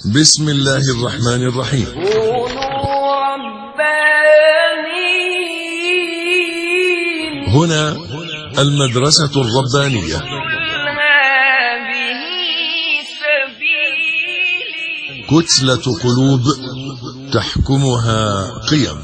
بسم الله الرحمن الرحيم. كونوا ربانيين. هنا المدرسة الربانية. هذه سبيلي. كتلة قلوب تحكمها قيم.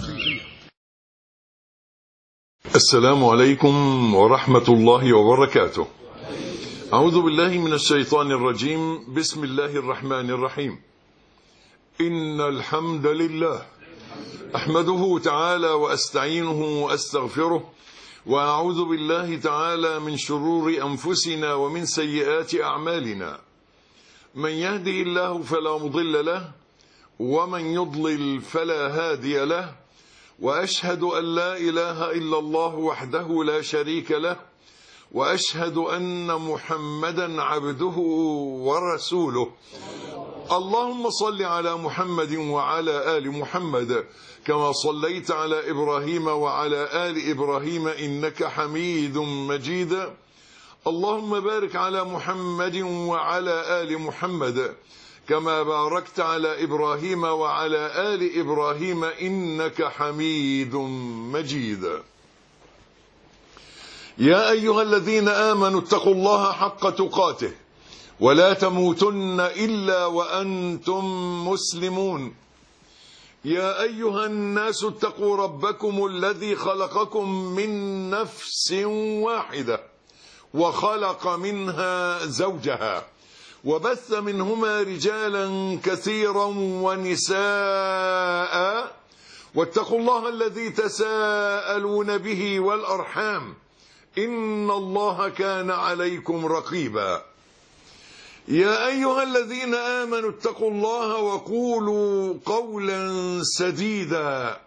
السلام عليكم ورحمة الله وبركاته. أعوذ بالله من الشيطان الرجيم. بسم الله الرحمن الرحيم. إن الحمد لله أحمده تعالى وأستعينه وأستغفره، وأعوذ بالله تعالى من شرور أنفسنا ومن سيئات أعمالنا. من يهده الله فلا مضل له، ومن يضلل فلا هادي له، وأشهد أن لا إله إلا الله وحده لا شريك له، وأشهد أن محمدا عبده ورسوله. اللهم صل على محمد وعلى آل محمد كما صليت على إبراهيم وعلى آل إبراهيم إنك حميد مجيد. اللهم بارك على محمد وعلى آل محمد كما باركت على إبراهيم وعلى آل إبراهيم إنك حميد مجيد. يا أيها الذين آمنوا اتقوا الله حق تقاته ولا تموتن إلا وأنتم مسلمون. يا أيها الناس اتقوا ربكم الذي خلقكم من نفس واحدة وخلق منها زوجها وبث منهما رجالا كثيرا ونساء، واتقوا الله الذي تساءلون به والأرحام إن الله كان عليكم رقيبا. يا أيها الذين آمنوا اتقوا الله وقولوا قولا سديدا.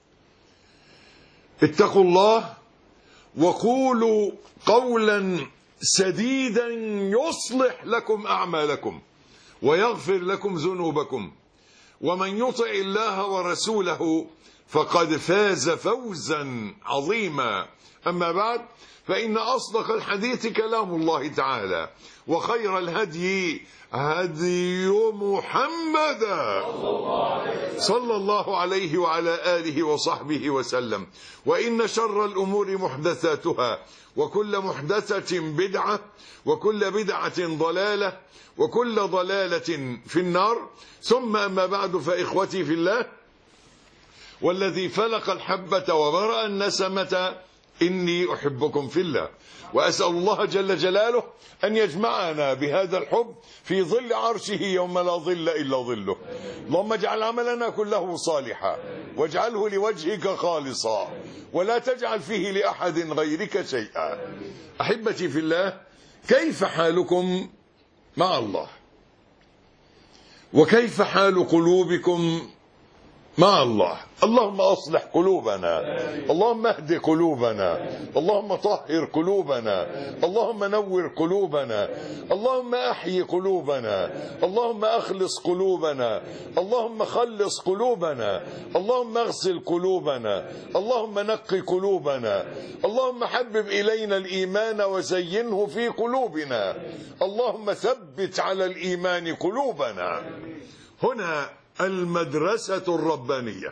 اتقوا الله وقولوا قولا سديدا يصلح لكم أعمالكم ويغفر لكم ذنوبكم، ومن يطع الله ورسوله فقد فاز فوزا عظيما. أما بعد، فإن أصدق الحديث كلام الله تعالى، وخير الهدي هدي محمد صلى الله عليه وعلى آله وصحبه وسلم. وإن شر الأمور محدثاتها، وكل محدثة بدعة، وكل بدعة ضلالة، وكل ضلالة في النار. ثم أما بعد، فإخوتي في الله، والذي فلق الحبة وبرأ النسمة إني أحبكم في الله، وأسأل الله جل جلاله أن يجمعنا بهذا الحب في ظل عرشه يوم لا ظل إلا ظله. اللهم اجعل عملنا كله صالحا، واجعله لوجهك خالصا، ولا تجعل فيه لأحد غيرك شيئا. أحبتي في الله، كيف حالكم مع الله؟ وكيف حال قلوبكم مع الله؟ اللهم أصلح قلوبنا، اللهم اهد قلوبنا، اللهم طهر قلوبنا، اللهم نور قلوبنا، اللهم أحيي قلوبنا، اللهم أخلص قلوبنا، اللهم خلص قلوبنا، اللهم اغسل قلوبنا، اللهم نقي قلوبنا، اللهم حبب إلينا الإيمان وزينه في قلوبنا، اللهم ثبت على الإيمان قلوبنا. هنا المدرسة الربانية،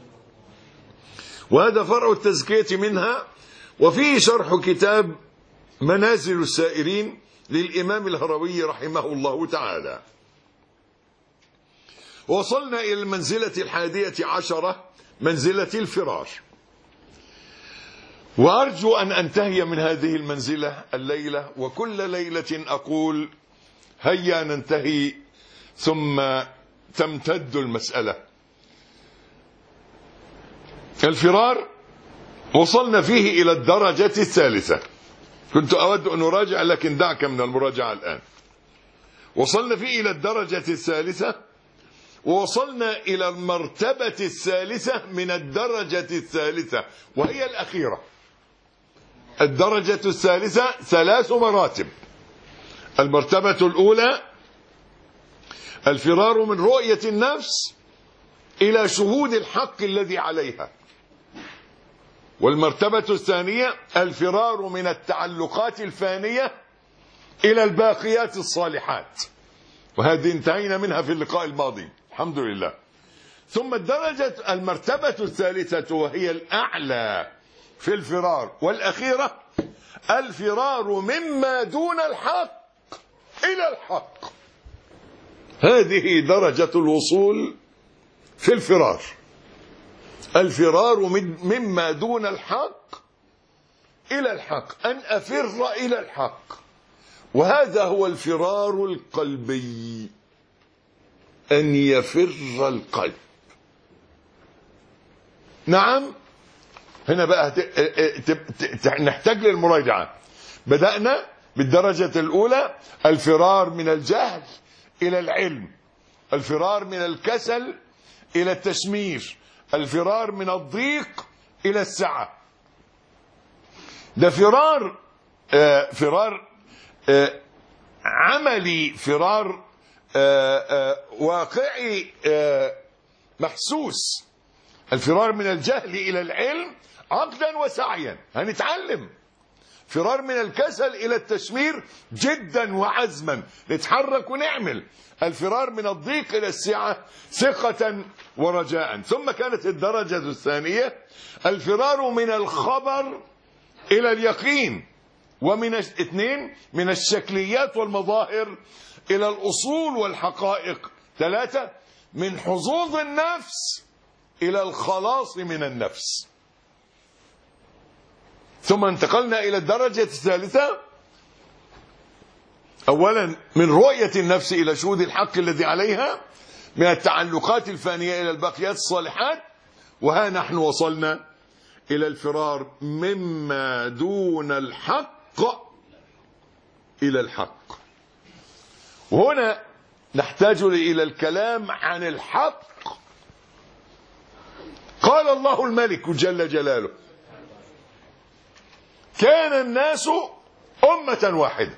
وهذا فرع التزكية منها، وفيه شرح كتاب منازل السائرين للإمام الهروي رحمه الله تعالى. وصلنا إلى المنزلة 11، منزلة الفرار، وأرجو أن أنتهي من هذه المنزلة الليلة، وكل ليلة أقول هيا ننتهي ثم تمتد المسألة. الفرار وصلنا فيه إلى الدرجة الثالثة. كنت أود أن أراجع، لكن دعك من المراجعة الآن. وصلنا فيه إلى الدرجة الثالثة، ووصلنا إلى المرتبة الثالثة من الدرجة الثالثة، وهي الأخيرة. الدرجة الثالثة 3 مراتب. المرتبة الأولى الفرار من رؤية النفس إلى شهود الحق الذي عليها. والمرتبة الثانية الفرار من التعلقات الفانية إلى الباقيات الصالحات. وهذه انتهينا منها في اللقاء الماضي الحمد لله. ثم المرتبة الثالثة وهي الأعلى في الفرار والأخيرة الفرار مما دون الحق إلى الحق. هذه درجة الوصول في الفرار، الفرار مما دون الحق إلى الحق، أن أفر إلى الحق. وهذا هو الفرار القلبي، أن يفر القلب. نعم، هنا بقى نحتاج للمراجعة. بدأنا بالدرجة الأولى الفرار من الجهل إلى العلم، الفرار من الكسل إلى التشمير، الفرار من الضيق إلى السعة. ده فرار عملي، فرار واقعي محسوس. الفرار من الجهل إلى العلم عقدا وسعيا، هنتعلم. فرار من الكسل إلى التشمير جدا وعزما، نتحرك ونعمل. الفرار من الضيق إلى السعة ثقة ورجاء. ثم كانت الدرجة الثانية الفرار من الخبر إلى اليقين، ومن اثنين من الشكليات والمظاهر إلى الأصول والحقائق. ثلاثة من حظوظ النفس إلى الخلاص من النفس. ثم انتقلنا إلى الدرجة الثالثة، أولا من رؤية النفس إلى شهود الحق الذي عليها، من التعلقات الفانية إلى الباقيات الصالحات. وها نحن وصلنا إلى الفرار مما دون الحق إلى الحق. وهنا نحتاج إلى الكلام عن الحق. قال الله الملك جل جلاله: كان الناس أمة واحدة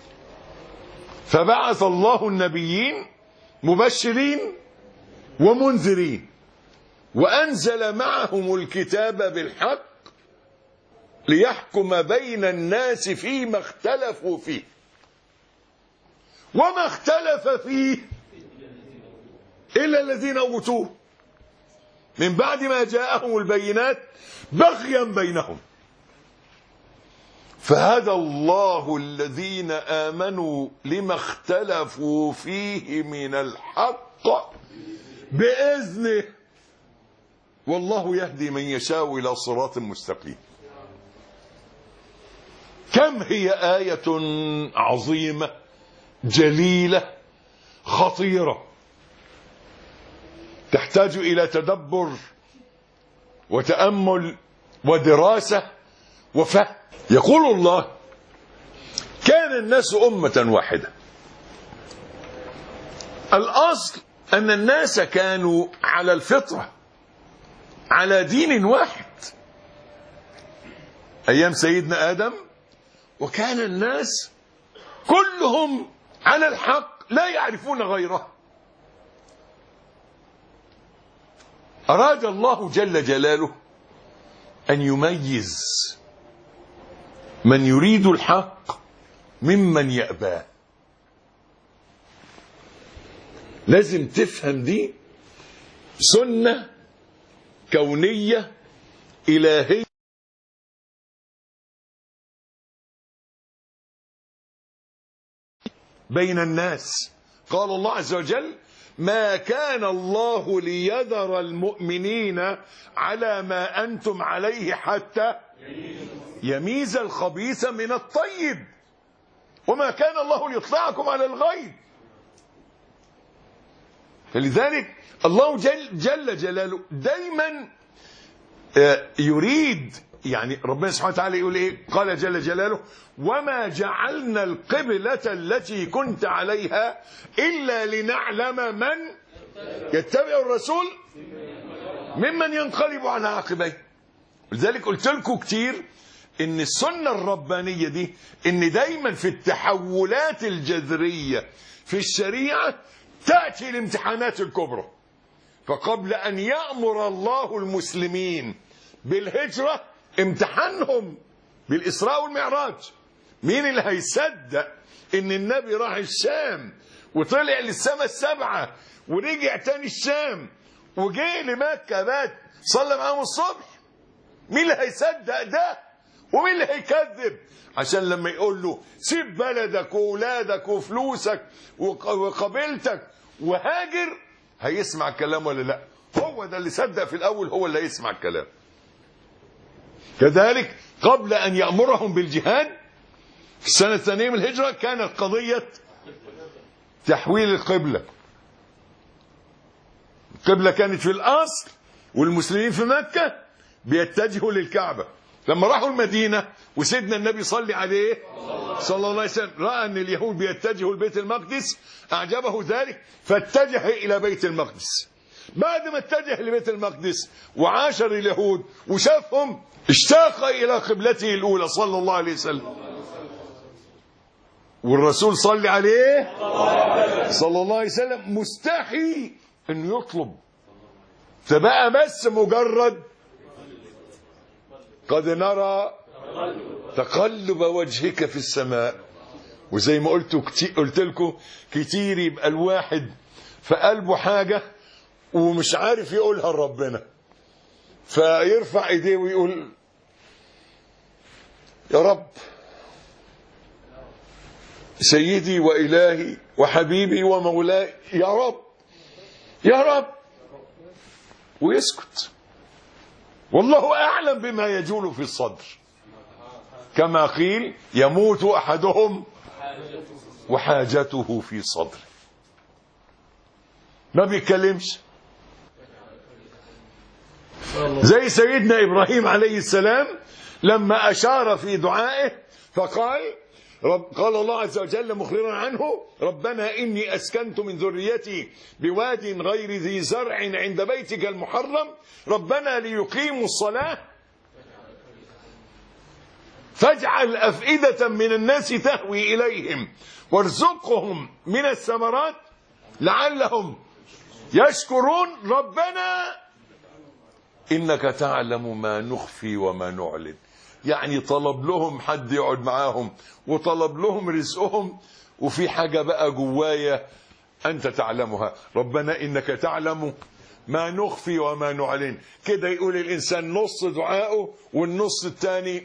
فبعث الله النبيين مبشرين ومنذرين وأنزل معهم الكتاب بالحق ليحكم بين الناس فيما اختلفوا فيه. وما اختلف فيه إلا الذين أوتوه من بعد ما جاءهم البينات بغيا بينهم. فهدى الله الذين آمنوا لما اختلفوا فيه من الحق بإذنه والله يهدي من يشاء إلى صراط مستقيم. كم هي آية عظيمة جليلة خطيرة تحتاج إلى تدبر وتأمل ودراسة وفهم. يقول الله: كان الناس أمة واحدة. الأصل أن الناس كانوا على الفطرة، على دين واحد أيام سيدنا آدم، وكان الناس كلهم على الحق لا يعرفون غيره. أراد الله جل جلاله أن يميز من يريد الحق ممن يأباه. لازم تفهم دي سنة كونية إلهية بين الناس. قال الله عز وجل: ما كان الله ليذر المؤمنين على ما أنتم عليه حتى يميز الخبيث من الطيب وما كان الله ليطلعكم على الغيب. فلذلك الله جل جلاله دايما يريد، يعني ربنا سبحانه وتعالى يقول ايه؟ قال جل جلاله: وما جعلنا القبلة التي كنت عليها إلا لنعلم من يتبع الرسول ممن ينقلب على عقبيه. لذلك قلت لكم كتير ان السنة الربانية دي ان دايما في التحولات الجذرية في الشريعة تأتي الامتحانات الكبرى. فقبل ان يأمر الله المسلمين بالهجرة امتحانهم بالإسراء والمعراج. مين اللي هيصدق ان النبي راح الشام وطلع للسماء السبعة ورجع تاني الشام وجه لمكة بات صلى معاهم الصبح، مين اللي هيصدق ده ومين اللي هيكذب؟ عشان لما يقول له سيب بلدك وولادك وفلوسك وقبيلتك وهاجر، هيسمع الكلام ولا لا؟ هو ده اللي صدق في الأول، هو اللي هيسمع الكلام. كذلك قبل أن يأمرهم بالجهاد في السنة الثانية من الهجرة كانت قضية تحويل القبلة. القبلة كانت في الأصل والمسلمين في مكة بيتجهوا للكعبة. لما راحوا المدينة وسيدنا النبي صلى عليه صلى الله عليه وسلم رأى أن اليهود بيتجهوا لبيت المقدس أعجبه ذلك فاتجه إلى بيت المقدس. بعد ما اتجه لبيت المقدس وعاشر اليهود وشافهم اشتاق إلى قبلته الأولى صلى الله عليه وسلم. والرسول صلى عليه صلى الله عليه وسلم مستحي أن يطلب، فبقى بس مجرد قد نرى تقلب وجهك في السماء. وزي ما قلت لكم كتير يبقى الواحد في قلبه حاجة ومش عارف يقولها لربنا، فيرفع ايديه ويقول يا رب سيدي وإلهي وحبيبي ومولاي يا رب يا رب، ويسكت. والله أعلم بما يجول في الصدر، كما قيل يموت أحدهم وحاجته في صدره. ما بيتكلمش زي سيدنا إبراهيم عليه السلام لما أشار في دعائه فقال قال الله عز وجل مخبرا عنه ربنا إني أسكنت من ذريتي بواد غير ذي زرع عند بيتك المحرم ربنا ليقيموا الصلاة فاجعل أفئدة من الناس تهوي إليهم وارزقهم من الثمرات لعلهم يشكرون ربنا إنك تعلم ما نخفي وما نعلن. يعني طلب لهم حد يقعد معاهم وطلب لهم رزقهم، وفي حاجة بقى جوايا أنت تعلمها، ربنا إنك تعلم ما نخفي وما نعلن. كده يقول الإنسان نص دعائه والنص الثاني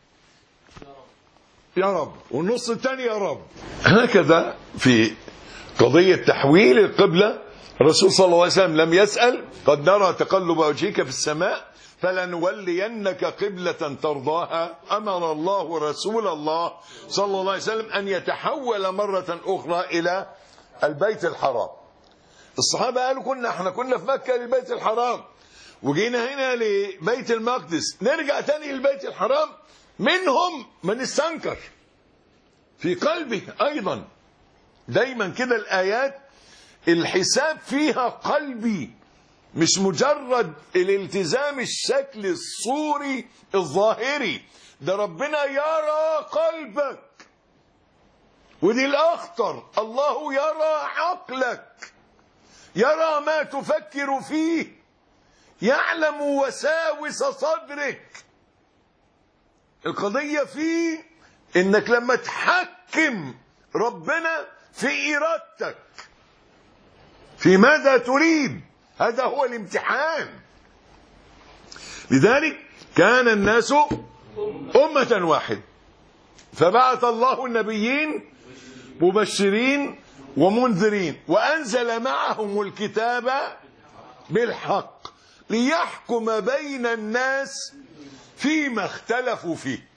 يا رب والنص الثاني يا رب. هكذا في قضية تحويل القبلة الرسول صلى الله عليه وسلم لم يسأل قد نرى تقلب وجهك في السماء فلنولينك قبلة ترضاها. أمر الله رسول الله صلى الله عليه وسلم أن يتحول مرة أخرى إلى البيت الحرام. الصحابة قالوا احنا كنا في مكة للبيت الحرام وجينا هنا لبيت المقدس نرجع تاني للبيت الحرام. منهم من استنكر في قلبه أيضا. دايما كده الآيات الحساب فيها قلبي، مش مجرد الالتزام الشكل الصوري الظاهري، ده ربنا يرى قلبك. ودي الأخطر، الله يرى عقلك، يرى ما تفكر فيه، يعلم وساوس صدرك. القضية فيه انك لما تحكم ربنا في إرادتك في ماذا تريد، هذا هو الامتحان. لذلك كان الناس أمة واحدة فبعث الله النبيين مبشرين ومنذرين وأنزل معهم الكتاب بالحق ليحكم بين الناس فيما اختلفوا فيه.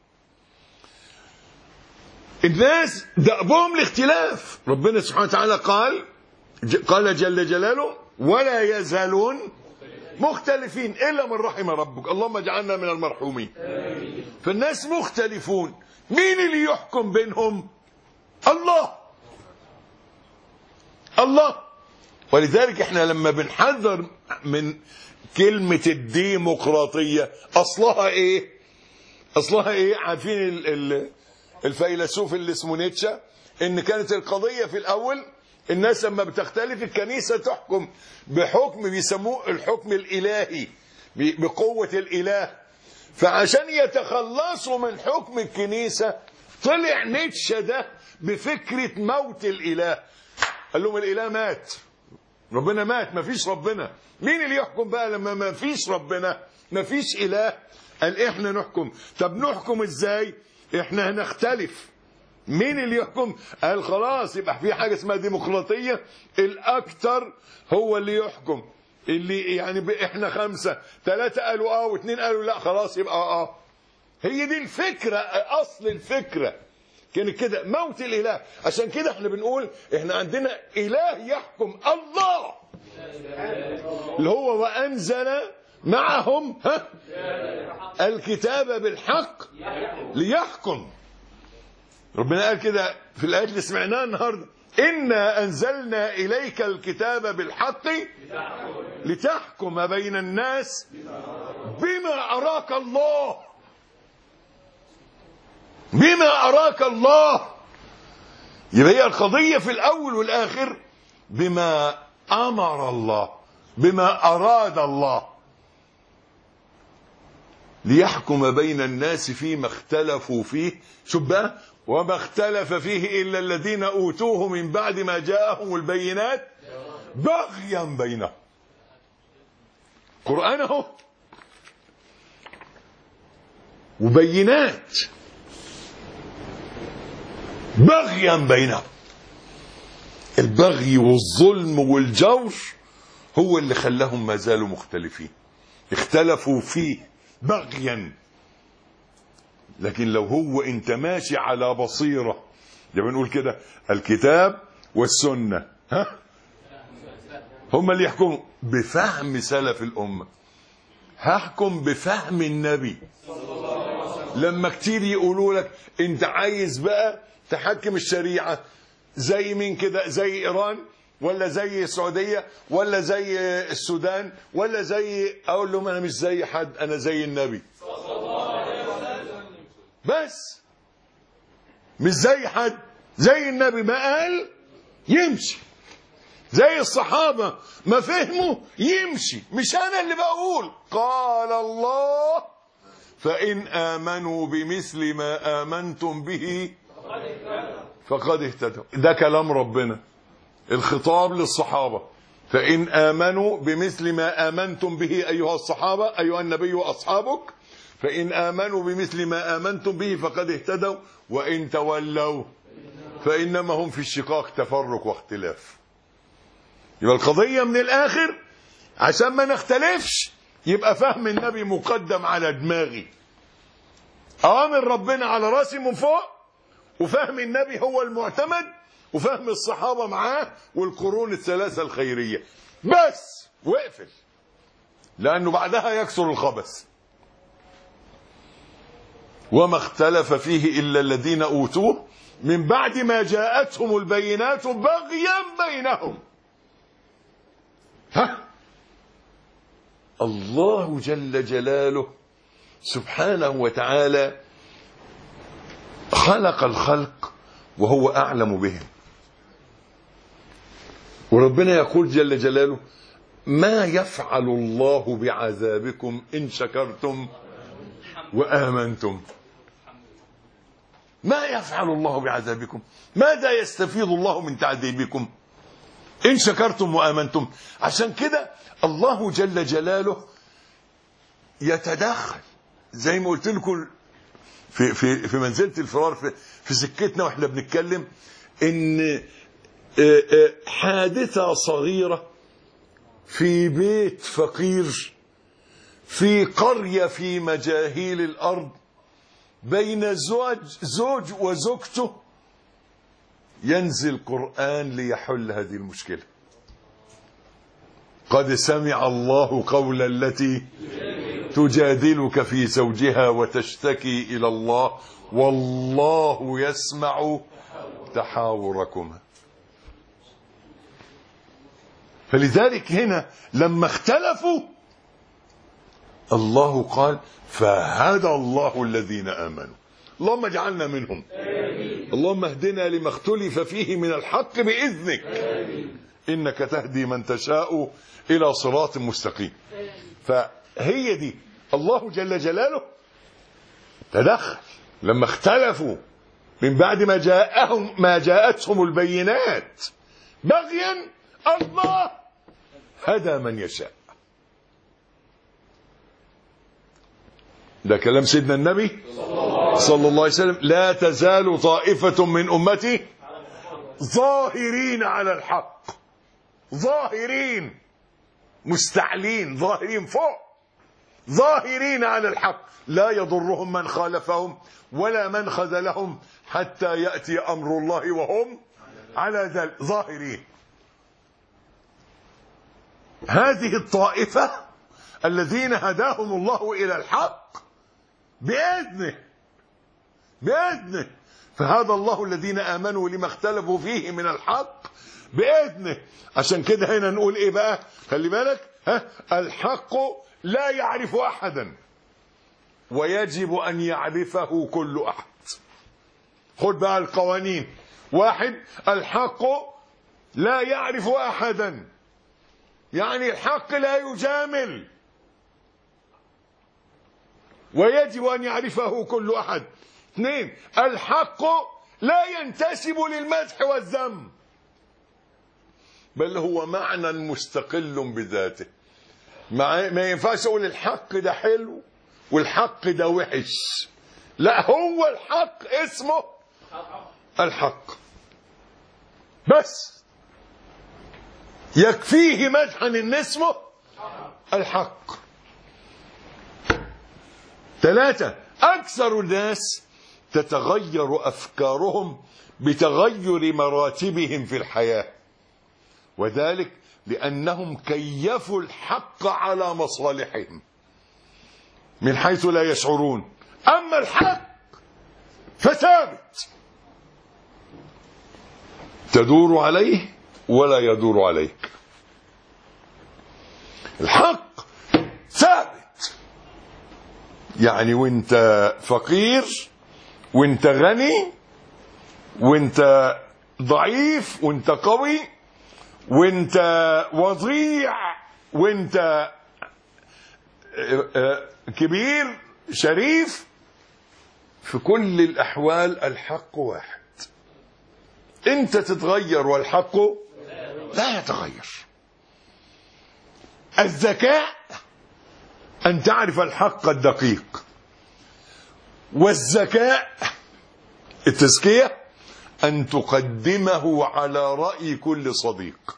الناس دأبهم الاختلاف. ربنا سبحانه وتعالى قال جل جلاله ولا يزالون مختلفين إلا من رحم ربك. اللهم اجعلنا من المرحومين. فالناس مختلفون، مين اللي يحكم بينهم؟ الله. ولذلك احنا لما بنحذر من كلمة الديمقراطية أصلها ايه؟ عارفين الفيلسوف اللي اسمه نيتشه ان كانت القضية في الأول الناس لما بتختلف الكنيسة تحكم بحكم بيسموه الحكم الإلهي بقوة الإله. فعشان يتخلصوا من حكم الكنيسة طلع نيتشه ده بفكرة موت الإله. قال لهم الاله مات، ربنا مات، ما فيش ربنا. مين اللي يحكم بقى لما ما فيش ربنا، ما فيش اله؟ قال احنا نحكم. طب نحكم ازاي؟ احنا هنختلف. مين اللي يحكم؟ قال خلاص يبقى في حاجه اسمها ديمقراطيه، الاكثر هو اللي يحكم. اللي يعني احنا 5، 3 قالوا و2 قالوا لا، خلاص يبقى هي دي الفكره، اصل الفكره كانت كده، موت الاله. عشان كده احنا بنقول احنا عندنا اله يحكم، الله اللي هو وانزل معهم الكتاب بالحق ليحكم. ربنا قال كده في الآيات اللي سمعناها النهارده: إنا أنزلنا إليك الكتاب بالحق لتحكم بين الناس بما أراك الله. بما أراك الله. يبقى هي القضية في الأول والآخر بما أمر الله، بما أراد الله، ليحكم بين الناس فيما اختلفوا فيه. شوف بقى: وما اختلف فيه إلا الذين أوتوه من بعد ما جاءهم البينات بغيا بينهم. قرآن اهو وبينات، بغيا بينهم. البغي والظلم والجور هو اللي خلاهم ما زالوا مختلفين، اختلفوا فيه بغيا. لكن لو هو انت ماشي على بصيرة، ده بنقول كده الكتاب والسنة هم اللي يحكموا بفهم سلف الأمة. هحكم بفهم النبي. لما كتير يقولوا لك انت عايز بقى تحكم الشريعة زي مين كده، زي إيران ولا زي السعودية ولا زي السودان ولا زي، أقول لهم أنا مش زي حد، أنا زي النبي بس، مش زي حد، زي النبي ما قال يمشي، زي الصحابة ما فهموا يمشي. مش أنا اللي بقول، قال الله فإن آمنوا بمثل ما آمنتم به فقد اهتدوا. ده كلام ربنا، الخطاب للصحابة: فإن آمنوا بمثل ما آمنتم به أيها الصحابة، أيها النبي وأصحابك، فإن آمنوا بمثل ما آمنتم به فقد اهتدوا وإن تولوا فإنما هم في الشقاق، تفرق واختلاف. يبقى القضية من الآخر عشان ما نختلفش يبقى فهم النبي مقدم على دماغي، أوامر ربنا على راسي من فوق، وفهم النبي هو المعتمد، وفهم الصحابة معاه والقرون الثلاثة الخيرية بس، واقفل، لأنه بعدها يكسر الخبث. وما اختلف فيه إلا الذين أوتوه من بعد ما جاءتهم البينات بغيا بينهم. الله جل جلاله سبحانه وتعالى خلق الخلق وهو أعلم بهم، وربنا يقول جل جلاله: ما يفعل الله بعذابكم إن شكرتم وآمنتم. ما يفعل الله بعذابكم، ماذا يستفيد الله من تعذيبكم إن شكرتم وآمنتم. عشان كده الله جل جلاله يتدخل، زي ما قلت لكم في منزلة الفرار في سكتنا واحنا بنتكلم، ان حادثة صغيرة في بيت فقير في قرية في مجاهيل الأرض بين زوج وزوجته، ينزل قرآن ليحل هذه المشكلة. قد سمع الله قول التي تجادلك في زوجها وتشتكي إلى الله والله يسمع تحاوركما. فلذلك هنا لما اختلفوا الله قال: فهدى الله الذين آمنوا. اللهم اجعلنا منهم. اللهم اهدنا لما اختلف فيه من الحق بإذنك، إنك تهدي من تشاء إلى صراط مستقيم. فهي دي الله جل جلاله تدخل لما اختلفوا من بعد ما جاءتهم البينات بغيا الله هدى من يشاء. ده كلام سيدنا النبي صلى الله عليه وسلم. لا تزال طائفة من أمتي ظاهرين على الحق، ظاهرين مستعلين، ظاهرين فوق، ظاهرين على الحق، لا يضرهم من خالفهم ولا من خذلهم حتى يأتي أمر الله وهم على ذلك ظاهرين. هذه الطائفة الذين هداهم الله إلى الحق بإذنه، فهذا الله الذين آمنوا لما اختلفوا فيه من الحق بإذنه. عشان كده هنا نقول إيه بقى؟ خلي بالك، الحق لا يعرف أحدا ويجب أن يعرفه كل أحد. خد بقى القوانين. واحد، الحق لا يعرف أحدا، يعني الحق لا يجامل، ويجب أن يعرفه كل أحد. اثنين، الحق لا ينتسب للمدح والذم، بل هو معنى مستقل بذاته. ما ينفعش أقول الحق ده حلو والحق ده وحش، لا، هو الحق اسمه الحق بس، يكفيه مدحا ان اسمه الحق. ثلاثة، أكثر الناس تتغير أفكارهم بتغير مراتبهم في الحياة، وذلك لأنهم كيفوا الحق على مصالحهم من حيث لا يشعرون. أما الحق فثابت، تدور عليه ولا يدور عليك. الحق ثابت، يعني وانت فقير وانت غني وانت ضعيف وانت قوي وانت وضيع وانت كبير شريف، في كل الأحوال الحق واحد. انت تتغير والحق لا يتغير. الذكاء أن تعرف الحق الدقيق، والذكاء التزكية أن تقدمه على رأي كل صديق،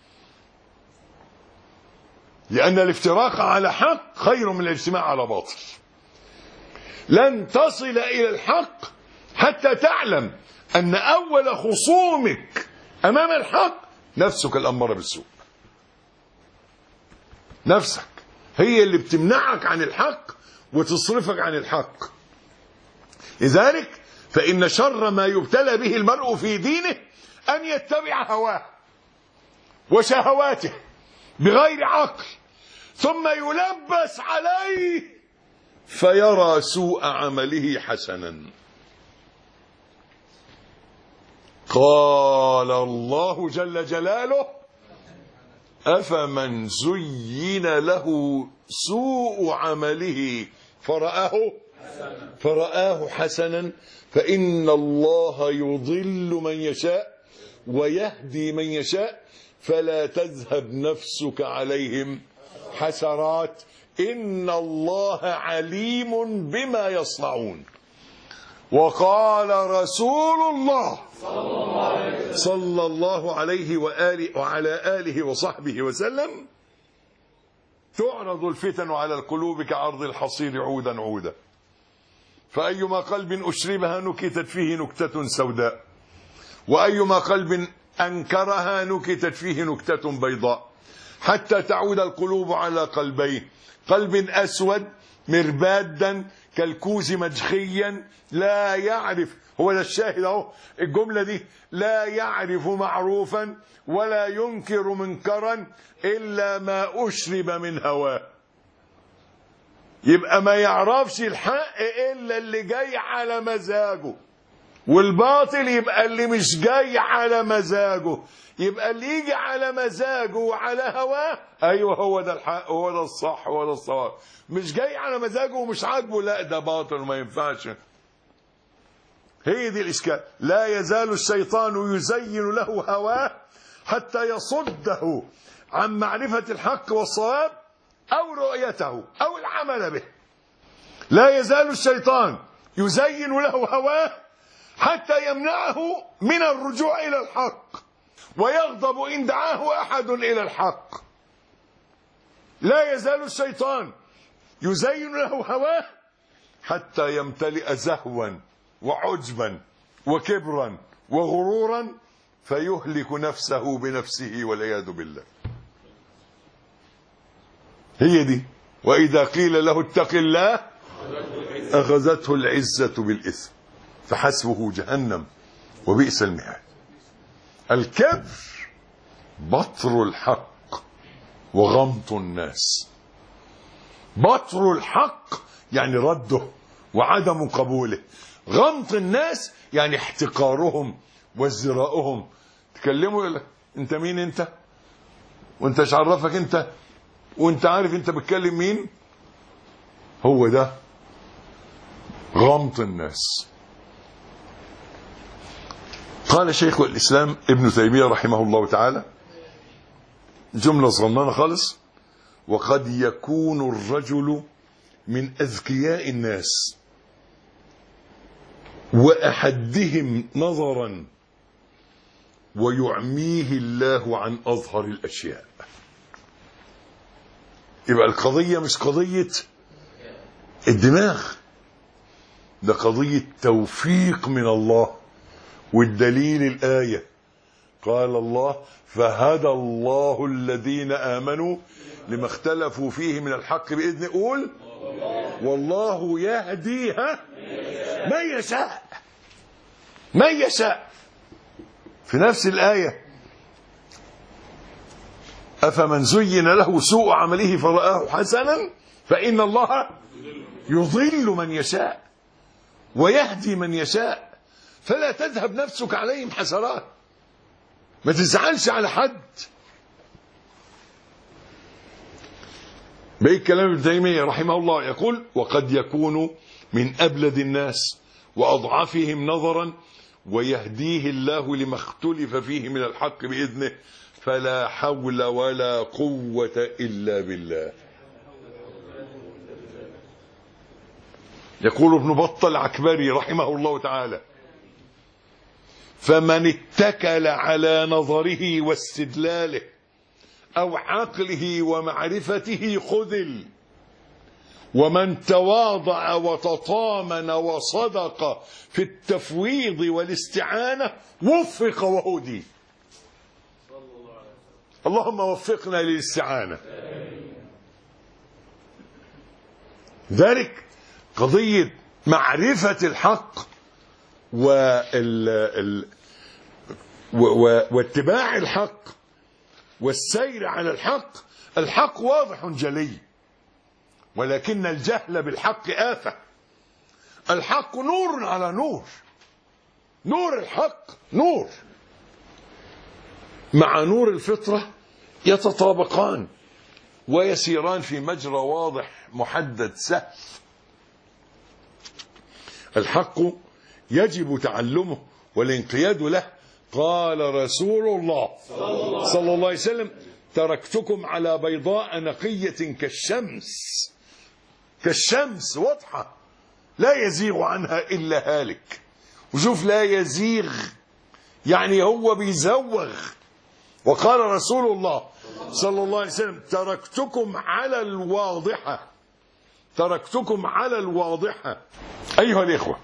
لأن الافتراق على حق خير من الاجتماع على باطل. لن تصل إلى الحق حتى تعلم أن أول خصومك أمام الحق نفسك الأمارة بالسوء. نفسك هي اللي بتمنعك عن الحق وتصرفك عن الحق. لذلك فإن شر ما يبتلى به المرء في دينه أن يتبع هواه وشهواته بغير عقل، ثم يلبس عليه فيرى سوء عمله حسنا. قال الله جل جلاله: أفمن زين له سوء عمله فرآه حسنا فإن الله يضل من يشاء ويهدي من يشاء فلا تذهب نفسك عليهم حسرات إن الله عليم بما يصنعون. وقال رسول الله صلى الله عليه وآله وعلى آله وصحبه وسلم: تعرض الفتن على القلوب كعرض الحصير عودا عودا، فأيما قلب أشربها نكتت فيه نكتة سوداء، وأيما قلب أنكرها نكتت فيه نكتة بيضاء، حتى تعود القلوب على قلبين: قلب أسود مربادا كالكوز مجخيا لا يعرف، هو ده الشاهد اهو الجملة دي، لا يعرف معروفا ولا ينكر منكرا إلا ما أشرب من هواه. يبقى ما يعرفش الحق إلا اللي جاي على مزاجه، والباطل يبقى اللي مش جاي على مزاجه. يبقى اللي يجي على مزاجه وعلى هواه، ايوه هو ده الحق، هو ده الصح، هو ده الصواب. مش جاي على مزاجه ومش عاجبه، لا ده باطل وما ينفعش. هي دي الاشكال. لا يزال الشيطان يزين له هواه حتى يصده عن معرفة الحق والصواب أو رؤيته أو العمل به. لا يزال الشيطان يزين له هواه حتى يمنعه من الرجوع إلى الحق، ويغضب إن دعاه أحد إلى الحق. لا يزال الشيطان يزين له هواه حتى يمتلئ زهوا وعجبا وكبرا وغرورا فيهلك نفسه بنفسه والعياذ بالله. هي دي. وإذا قيل له اتق الله أخذته العزة بالإثم فحسبه جهنم وبئس المهاد. الكبر بطر الحق وغمط الناس. بطر الحق يعني رده وعدم قبوله، غمط الناس يعني احتقارهم وازدراؤهم. تكلموا يقول لك انت مين انت، وانت ايش عرفك انت، وانت عارف انت بتكلم مين. هو ده غمط الناس. قال شيخ الإسلام ابن تيمية رحمه الله تعالى جملة صغننة خالص: وقد يكون الرجل من أذكياء الناس وأحدهم نظرا ويعميه الله عن أظهر الأشياء. يبقى القضية مش قضية الدماغ، ده قضية توفيق من الله. والدليل الآية قال الله: فهدى الله الذين آمنوا لما اختلفوا فيه من الحق بإذن. قول والله يهدي من يشاء. من يشاء. في نفس الآية: أفمن زين له سوء عمله فرآه حسنا فإن الله يضل من يشاء ويهدي من يشاء فلا تذهب نفسك عليهم حسرات. ما تزعلش على حد. بقى كلام ابن تيمية رحمه الله يقول: وقد يكون من أبلد الناس وأضعفهم نظرا ويهديه الله لما اختلف فيه من الحق بإذنه فلا حول ولا قوة إلا بالله. يقول ابن بطة العكبري رحمه الله تعالى: فمن اتكل على نظره واستدلاله أو عقله ومعرفته خذل، ومن تواضع وتطامن وصدق في التفويض والاستعانة وفق وهدي. اللهم وفقنا للاستعانة. ذلك قضية معرفة الحق واتباع الحق والسير على الحق. الحق واضح جلي، ولكن الجهل بالحق آفة. الحق نور على نور. نور الحق نور مع نور الفطرة يتطابقان ويسيران في مجرى واضح محدد سهل. الحق يجب تعلمه والانقياد له. قال رسول الله صلى الله عليه وسلم: تركتكم على بيضاء نقية كالشمس. كالشمس واضحة لا يزيغ عنها إلا هالك. وشوف لا يزيغ يعني هو بيزوغ. وقال رسول الله صلى الله عليه وسلم: تركتكم على الواضحة. تركتكم على الواضحة. أيها الإخوة،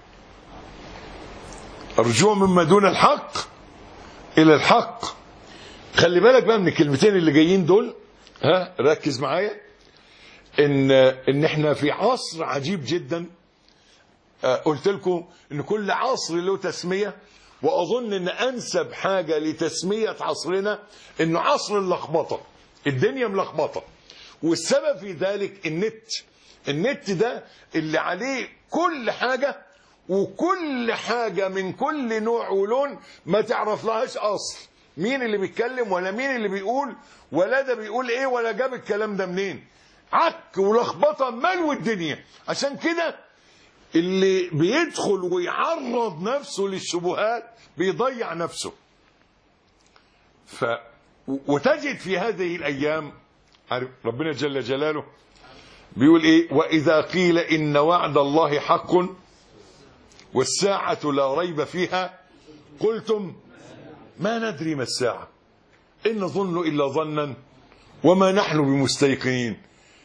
الرجوع مما دون الحق إلى الحق. خلي بالك بقى من الكلمتين اللي جايين دول. ركز معايا إن إحنا في عصر عجيب جدا. قلت لكم إن كل عصر له تسمية، وأظن إن أنسب حاجة لتسمية عصرنا إنه عصر اللخبطة. الدنيا ملخبطة، والسبب في ذلك النت ده اللي عليه كل حاجة، وكل حاجة من كل نوع ولون ما تعرف لهاش أصل. مين اللي بيتكلم ولا مين اللي بيقول ولا ده بيقول ايه ولا جاب الكلام ده منين. عك ولخبطة ملو الدنيا. عشان كده اللي بيدخل ويعرض نفسه للشبهات بيضيع نفسه. وتجد في هذه الأيام ربنا جل جلاله بيقول إيه؟ وإذا قيل إن وعد الله حق والساعة لا ريب فيها قلتم ما ندري ما الساعة إن نظن إلا ظنا وما نحن بمستيقنين.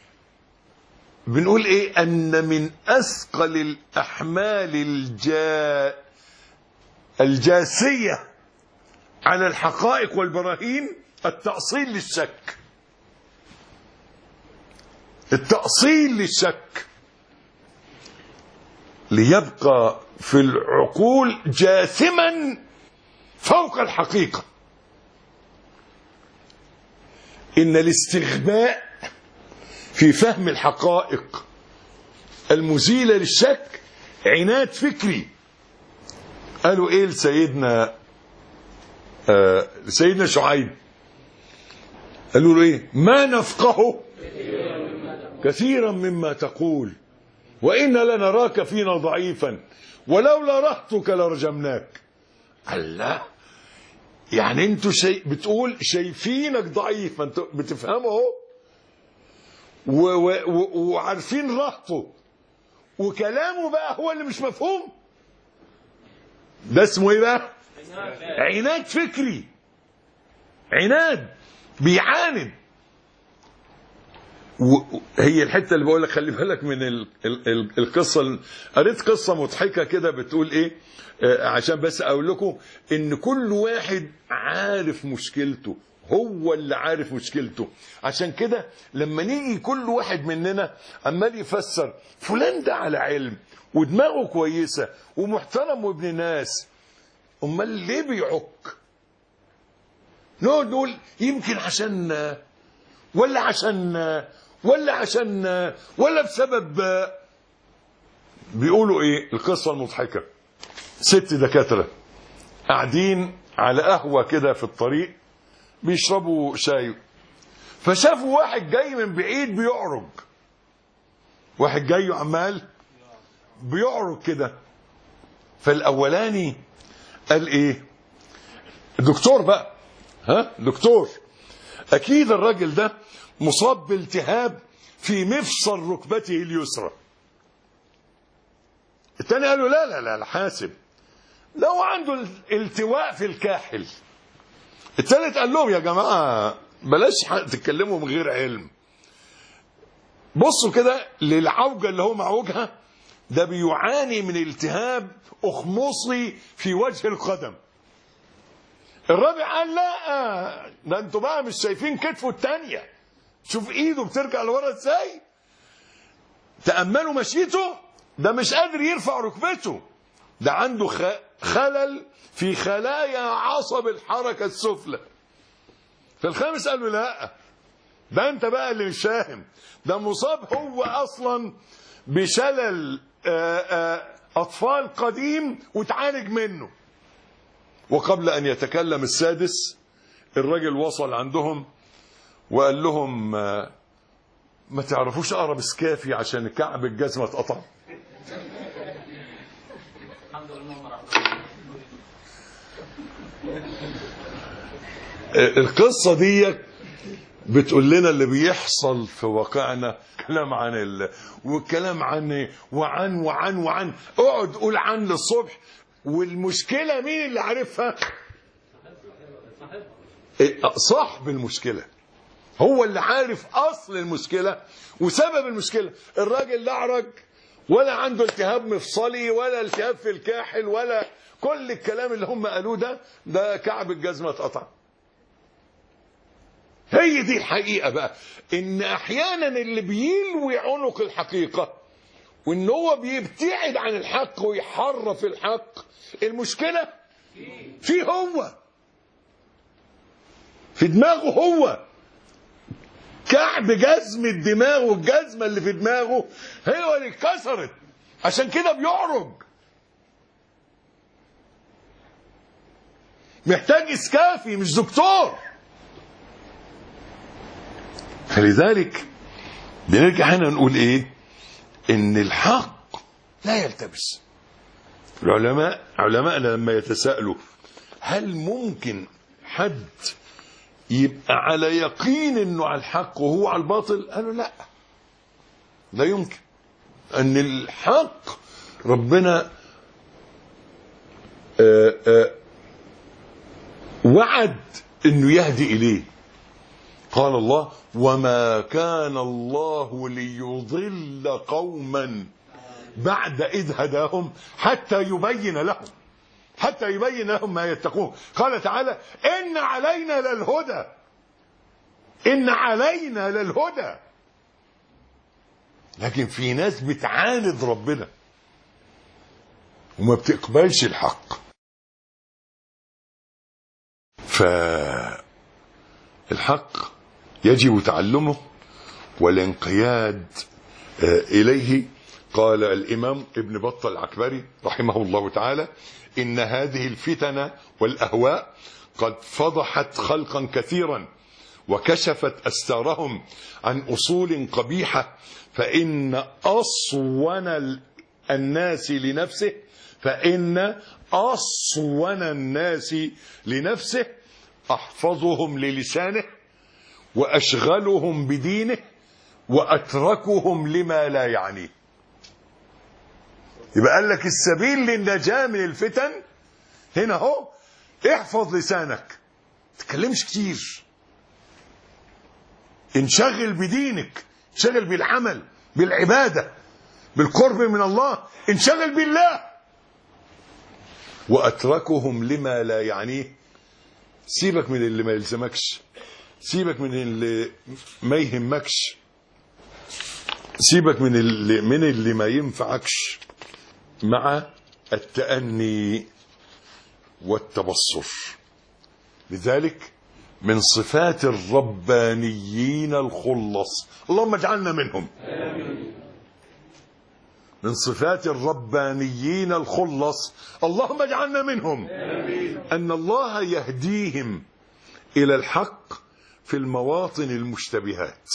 بنقول إيه؟ أن من أثقل الأحمال الجاسية على الحقائق والبراهين التأصيل للشك. التأصيل للشك ليبقى في العقول جاثما فوق الحقيقة. إن الاستغباء في فهم الحقائق المزيلة للشك عناد فكري. قالوا إيه لسيدنا شعيب؟ قالوا له إيه؟ ما نفقه كثيرا مما تقول وإنا لنراك فينا ضعيفا ولولا رهتك لرجمناك. الله، يعني انتوا بتقول شايفينك ضعيف، انتوا بتفهموا وعارفين رهته وكلامه بقى هو اللي مش مفهوم. ده اسمه ايه بقى؟ عناد فكري، عناد بيعاند. هي الحته اللي بقول لك خلي بالك من القصه. قريت قصه مضحكه كده بتقول ايه، عشان بس اقول لكم ان كل واحد عارف مشكلته، هو اللي عارف مشكلته. عشان كده لما نيجي كل واحد مننا عمال يفسر فلان ده على علم ودماغه كويسه ومحترم وابن ناس، امال ليه بيعك؟ نقول يمكن عشان ولا بسبب. بيقولوا ايه القصة المضحكة؟ 6 دكاترة قاعدين على قهوة كده في الطريق بيشربوا شاي، فشافوا واحد جاي من بعيد بيعرج، واحد جاي عمال بيعرج كده. فالاولاني قال ايه؟ الدكتور بقى، دكتور، اكيد الراجل ده مصاب بالتهاب في مفصل ركبته اليسرى. الثاني قال له لا حاسب، لو عنده التواء في الكاحل. الثالث قال لهم يا جماعه بلاش تتكلموا من غير علم، بصوا كده للعوجه اللي هو معوجها، ده بيعاني من التهاب اخمصي في وجه القدم. الرابع قال لا، ده انتوا بقى مش شايفين كتفه الثانيه، شوف ايده بترجع لورا ازاي، تأملوا مشيته، ده مش قادر يرفع ركبته، ده عنده خلل في خلايا عصب الحركة السفلى. فالخامس قال له لا، ده انت بقى اللي مش فاهم، ده مصاب هو اصلا بشلل اطفال قديم وتعالج منه. وقبل ان يتكلم السادس الراجل وصل عندهم وقال لهم ما تعرفوش اقرا بسكافي عشان كعب الجزمه اتقطع؟ القصه دي بتقول لنا اللي بيحصل في واقعنا. كلام عن والكلام عن وعن اقعد قول عن للصبح، والمشكله مين اللي عارفها؟ صاحب المشكله هو اللي عارف اصل المشكله وسبب المشكله. الراجل لا اعرج ولا عنده التهاب مفصلي ولا التهاب في الكاحل ولا كل الكلام اللي هم قالوه، ده كعب الجزمه اتقطع. هي دي الحقيقه بقى، ان احيانا اللي بيلوي عنق الحقيقه وان هو بيبتعد عن الحق ويحرف الحق، المشكله فيه هو، في دماغه هو. كعب جزم الدماغ والجزمه اللي في دماغه هي اللي اتكسرت، عشان كده بيعرج. محتاج اسكافي مش دكتور. فلذلك بنرجع هنا نقول ايه؟ ان الحق لا يلتبس. علماءنا لما يتساءلوا هل ممكن حد يبقى على يقين انه على الحق وهو على الباطل؟ قالوا لا، لا يمكن. ان الحق ربنا وعد انه يهدي اليه. قال الله: وما كان الله ليضل قوما بعد إذ هداهم حتى يبين لهم ما يتقون. قال تعالى: إن علينا للهدى، إن علينا للهدى. لكن في ناس بتعاند ربنا وما بتقبلش الحق. فالحق يجب تعلمه والانقياد إليه. قال الإمام ابن بطة العكبري رحمه الله تعالى: إن هذه الفتن والأهواء قد فضحت خلقا كثيرا وكشفت أستارهم عن أصول قبيحة، فإن أصون الناس لنفسه أحفظهم للسانه وأشغلهم بدينه وأتركهم لما لا يعنيه. يبقى قال لك السبيل للنجاة من الفتن هنا هو: احفظ لسانك، تتكلمش كتير، انشغل بدينك، انشغل بالعمل، بالعبادة، بالقرب من الله، انشغل بالله. وأتركهم لما لا يعنيه، سيبك من اللي ما يلزمكش، سيبك من اللي ما يهمكش، سيبك من اللي ما ينفعكش، مع التأني والتبصر. لذلك من صفات الربانيين الخلص، اللهم اجعلنا منهم. من صفات الربانيين الخلص، اللهم اجعلنا منهم. أن الله يهديهم إلى الحق في المواطن المشتبهات.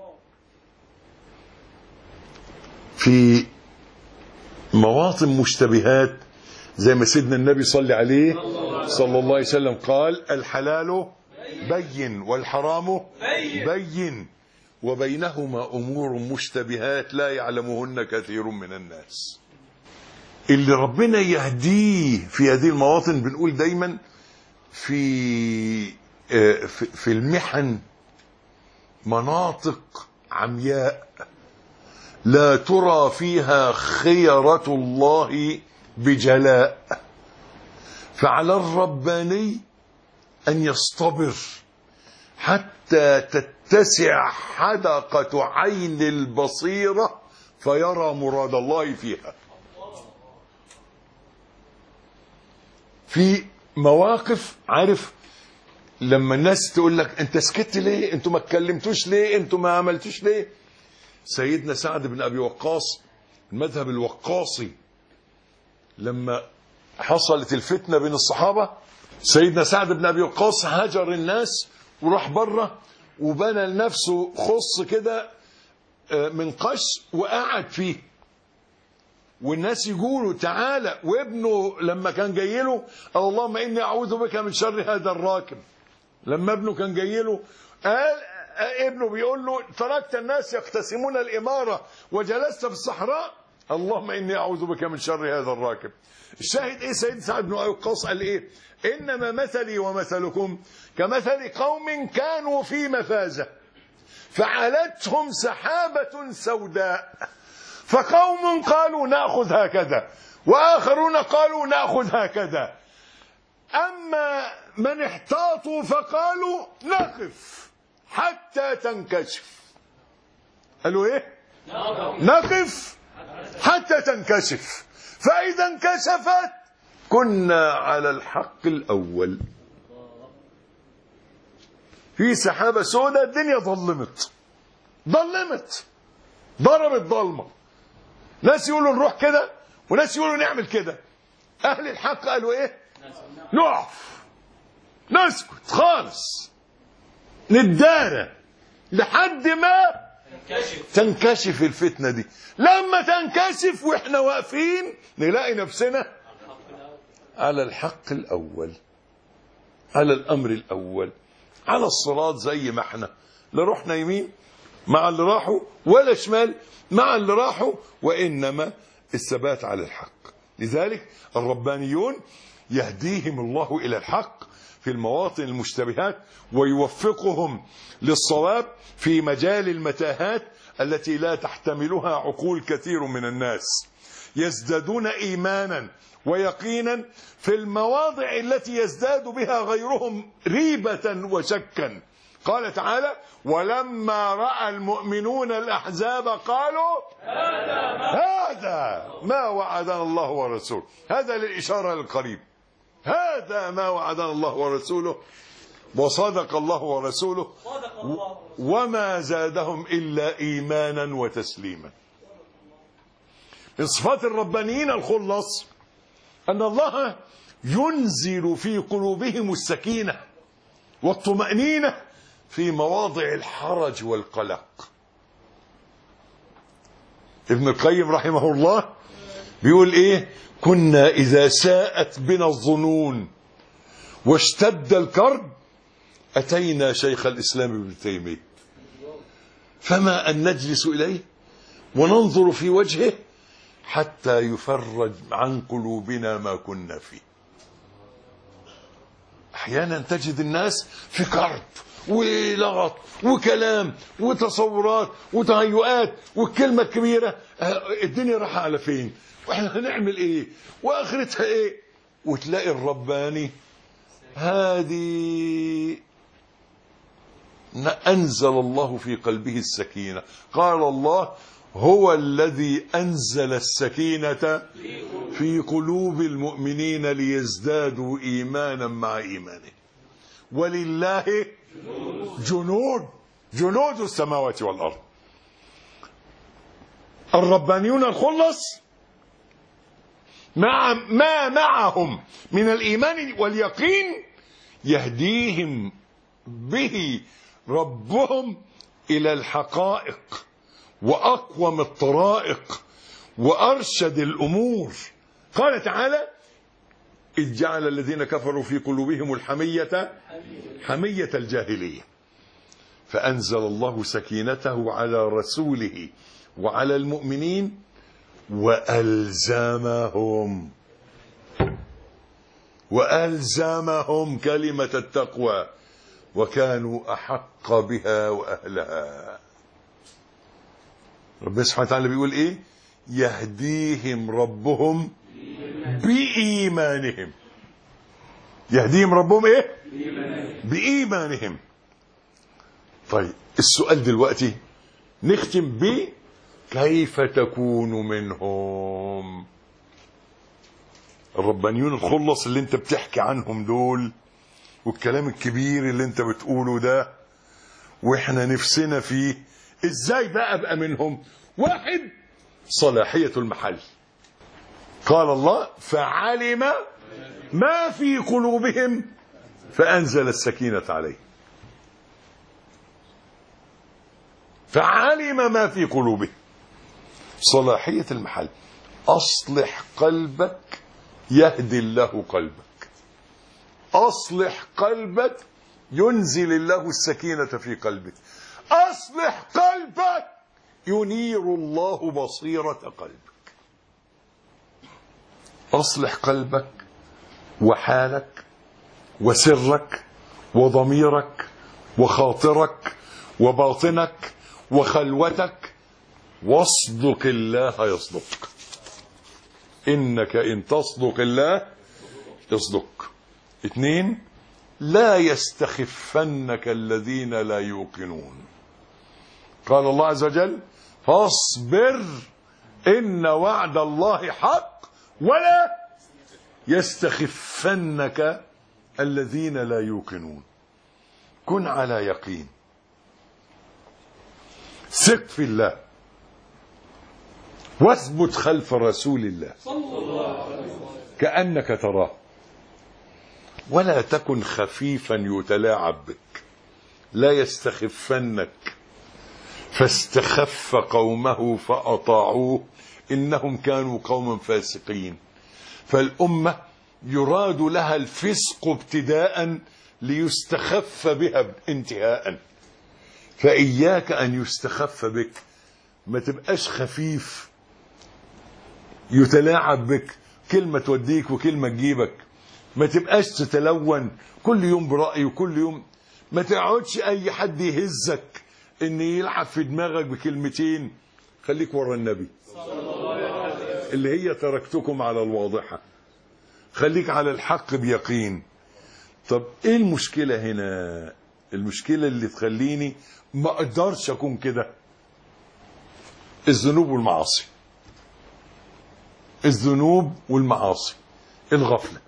في مواطن مشتبهات زي ما سيدنا النبي صلى الله عليه وسلم قال: الحلال بين والحرام بين وبينهما أمور مشتبهات لا يعلمهن كثير من الناس. اللي ربنا يهديه في هذه المواطن، بنقول دايما في المحن مناطق عمياء لا ترى فيها خيرة الله بجلاء، فعلى الرباني أن يصطبر حتى تتسع حدقة عين البصيرة فيرى مراد الله فيها. في مواقف، عارف لما الناس تقول لك: انت سكت ليه؟ انتوا ما اتكلمتوش ليه؟ انتوا ما عملتوش ليه؟ سيدنا سعد بن أبي وقاص، المذهب الوقاصي، لما حصلت الفتنة بين الصحابة، سيدنا سعد بن أبي وقاص هجر الناس وراح بره وبنى لنفسه خص كده من قش وقعد فيه، والناس يقولوا تعالى. وابنه لما كان جاي له: اللهم إني أعوذ بك من شر هذا الراكب. لما ابنه كان جاي له قال، ابنه بيقول له: تركت الناس يقتسمون الإمارة وجلست في الصحراء، اللهم إني أعوذ بك من شر هذا الراكب. الشاهد إيه؟ سيد سعد بن أبي وقاص قال إيه؟ إنما مثلي ومثلكم كمثل قوم كانوا في مفازة فعلتهم سحابة سوداء، فقوم قالوا نأخذ هكذا وآخرون قالوا نأخذ هكذا، أما من احتاطوا فقالوا نقف حتى تنكشف. قالوا ايه؟ نقف حتى تنكشف، فإذا انكشفت كنا على الحق الأول. في سحابة سوداء، الدنيا ضربت ضلمة، ناس يقولوا نروح كده وناس يقولوا نعمل كده. أهل الحق قالوا ايه؟ نقف، نسكت خالص، نتدارى لحد ما تنكشف الفتنة دي. لما تنكشف واحنا واقفين نلاقي نفسنا على الحق الأول، على الأمر الأول، على الصراط زي ما احنا، لا رحنا يمين مع اللي راحوا ولا شمال مع اللي راحوا، وإنما الثبات على الحق. لذلك الربانيون يهديهم الله إلى الحق في المواطن المشتبهات، ويوفقهم للصواب في مجال المتاهات التي لا تحتملها عقول كثير من الناس. يزدادون إيمانا ويقينا في المواضع التي يزداد بها غيرهم ريبة وشكا. قال تعالى: ولما رأى المؤمنون الأحزاب قالوا هذا ما وعدنا الله ورسوله. هذا للإشارة للقريب، هذا ما وعدنا الله ورسوله وصدق الله ورسوله وما زادهم إلا إيمانا وتسليما. من صفات الربانيين الخلص أن الله ينزل في قلوبهم السكينة والطمأنينة في مواضع الحرج والقلق. ابن القيم رحمه الله بيقول ايه: كنا إذا ساءت بنا الظنون واشتد الكرب أتينا شيخ الإسلام ابن تيمية، فما أن نجلس إليه وننظر في وجهه حتى يفرج عن قلوبنا ما كنا فيه. أحيانا تجد الناس في كرب ولغط وكلام وتصورات وتهيؤات، والكلمة الكبيرة الدنيا راح على فين واحنا هنعمل ايه واخرتها ايه، وتلاقي الرباني هادي أنزل الله في قلبه السكينة. قال الله: هو الذي أنزل السكينة في قلوب المؤمنين ليزدادوا إيمانا مع إيمانه، ولله جنود السماوات والأرض. الربانيون الخلص مع ما معهم من الإيمان واليقين يهديهم به ربهم إلى الحقائق وأقوم الطرائق وأرشد الأمور. قال تعالى: إذ جعل الذين كفروا في قلوبهم حمية الجاهلية فأنزل الله سكينته على رسوله وعلى المؤمنين وألزمهم كلمة التقوى وكانوا أحق بها وأهلها. ربنا سبحانه وتعالى بيقول إيه؟ يهديهم ربهم بإيمانهم. يهديهم ربهم إيه؟ بإيمانهم. طيب السؤال دلوقتي نختم بيه: كيف تكون منهم؟ الربانيون الخلص اللي انت بتحكي عنهم دول والكلام الكبير اللي انت بتقوله ده واحنا نفسنا فيه، ازاي بقى ابقى منهم؟ واحد، صلاحية المحل. قال الله: فعلم ما في قلوبهم فأنزل السكينة عليهم. فعلم ما في قلوبهم، صلاحية المحل. أصلح قلبك يهدي الله قلبك، أصلح قلبك ينزل الله السكينة في قلبك، أصلح قلبك ينير الله بصيرة قلبك. أصلح قلبك وحالك وسرك وضميرك وخاطرك وباطنك وخلوتك، واصدق الله يصدق. إنك إن تصدق الله يصدق. 2، لا يستخفنك الذين لا يوقنون. قال الله عز وجل: فاصبر إن وعد الله حق ولا يستخفنك الذين لا يوقنون. كن على يقين، ثق في الله، واثبت خلف رسول الله كأنك تراه، ولا تكن خفيفا يتلاعب بك. لا يستخفنك فاستخف قومه فأطاعوه إنهم كانوا قوما فاسقين. فالأمة يراد لها الفسق ابتداء ليستخف بها انتهاء. فإياك أن يستخف بك، ما تبقاش خفيف يتلاعب بك، كلمة توديك وكلمة تجيبك. ما تبقاش تتلون كل يوم برأي، وكل يوم ما تقعدش أي حد يهزك إن يلعب في دماغك بكلمتين. خليك ورا النبي اللي هي تركتكم على الواضحة، خليك على الحق بيقين. طب ايه المشكلة هنا؟ المشكلة اللي تخليني ما اقدرش اكون كده الذنوب والمعاصي. الذنوب والمعاصي، الغفلة،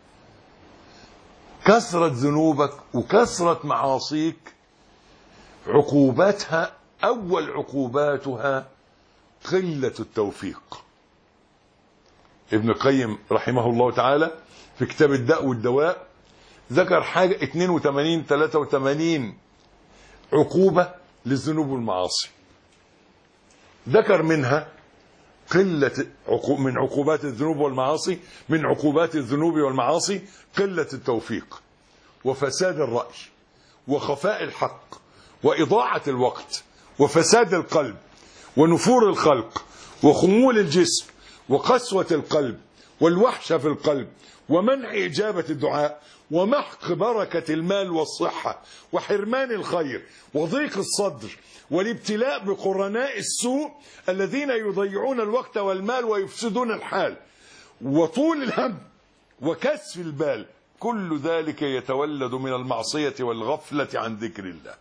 كثرة ذنوبك وكثرة معاصيك عقوباتها، اول عقوباتها قلة التوفيق. ابن القيم رحمه الله تعالى في كتاب الداء والدواء ذكر حاجة 82-83 عقوبة للذنوب والمعاصي. ذكر منها من عقوبات الذنوب والمعاصي، من عقوبات الذنوب والمعاصي قلة التوفيق، وفساد الرأي، وخفاء الحق، وإضاعة الوقت، وفساد القلب، ونفور الخلق، وخمول الجسم، وقسوة القلب، والوحشة في القلب، ومنع إجابة الدعاء، ومحق بركة المال والصحة، وحرمان الخير، وضيق الصدر، والابتلاء بقرناء السوء الذين يضيعون الوقت والمال ويفسدون الحال، وطول الهم، وكسف البال. كل ذلك يتولد من المعصية والغفلة عن ذكر الله.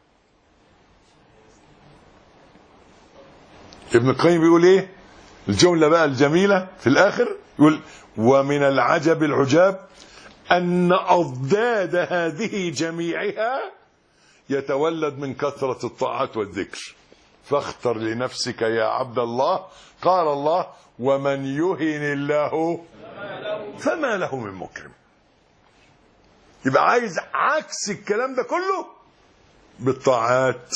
ابن القيم بيقول ايه الجملة بقى الجميلة في الآخر؟ يقول: ومن العجب العجاب أن أضداد هذه جميعها يتولد من كثرة الطاعات والذكر. فاختر لنفسك يا عبد الله. قال الله: ومن يهن الله فما له من مكرم. يبقى عايز عكس الكلام ده كله بالطاعات،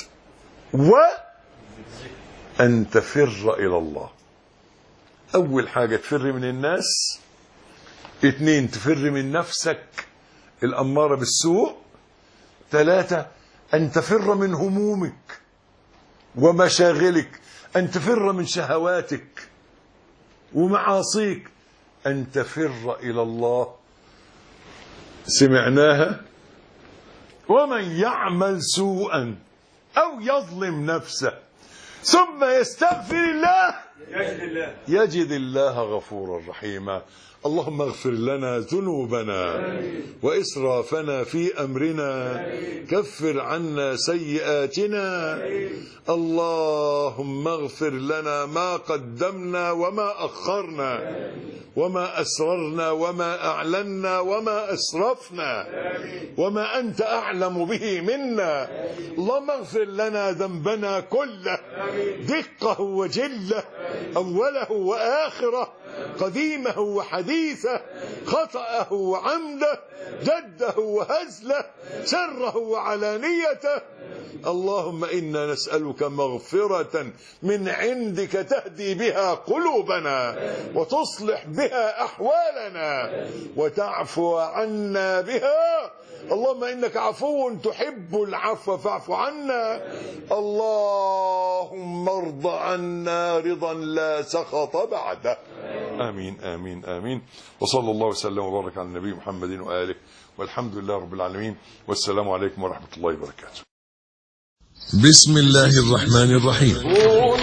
وأن تفر إلى الله. أول حاجة تفر من الناس، 2 تفر من نفسك الأمارة بالسوء، 3 أن تفر من همومك ومشاغلك، أن تفر من شهواتك ومعاصيك، أن تفر إلى الله. سمعناها: ومن يعمل سوءا أو يظلم نفسه ثم يستغفر الله يجد الله غفورا رحيما. اللهم اغفر لنا ذنوبنا وإسرافنا في أمرنا، كفر عنا سيئاتنا. اللهم اغفر لنا ما قدمنا وما أخرنا، وما أسررنا وما أعلنا وما أسرفنا، وما أنت أعلم به منا. اللهم اغفر لنا ذنبنا كله، دقه وجله، أوله وآخره، قديمه وحديثه، خطأه وعمده، جده وهزله، سره وعلانيته. اللهم إنا نسألك مغفرة من عندك تهدي بها قلوبنا وتصلح بها أحوالنا وتعفو عنا بها. اللهم إنك عفو تحب العفو فاعف عنا. اللهم ارض عنا رضا لا سخط بعده. آمين آمين آمين. وصلى الله وسلم وبارك على النبي محمد وآله، والحمد لله رب العالمين، والسلام عليكم ورحمة الله وبركاته. بسم الله الرحمن الرحيم. كونوا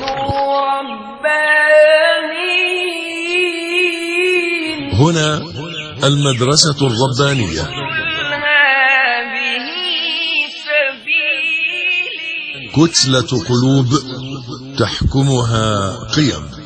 ربانيين. هنا المدرسة الربانية. قل هذه سبيلي. كتلة قلوب تحكمها قيم.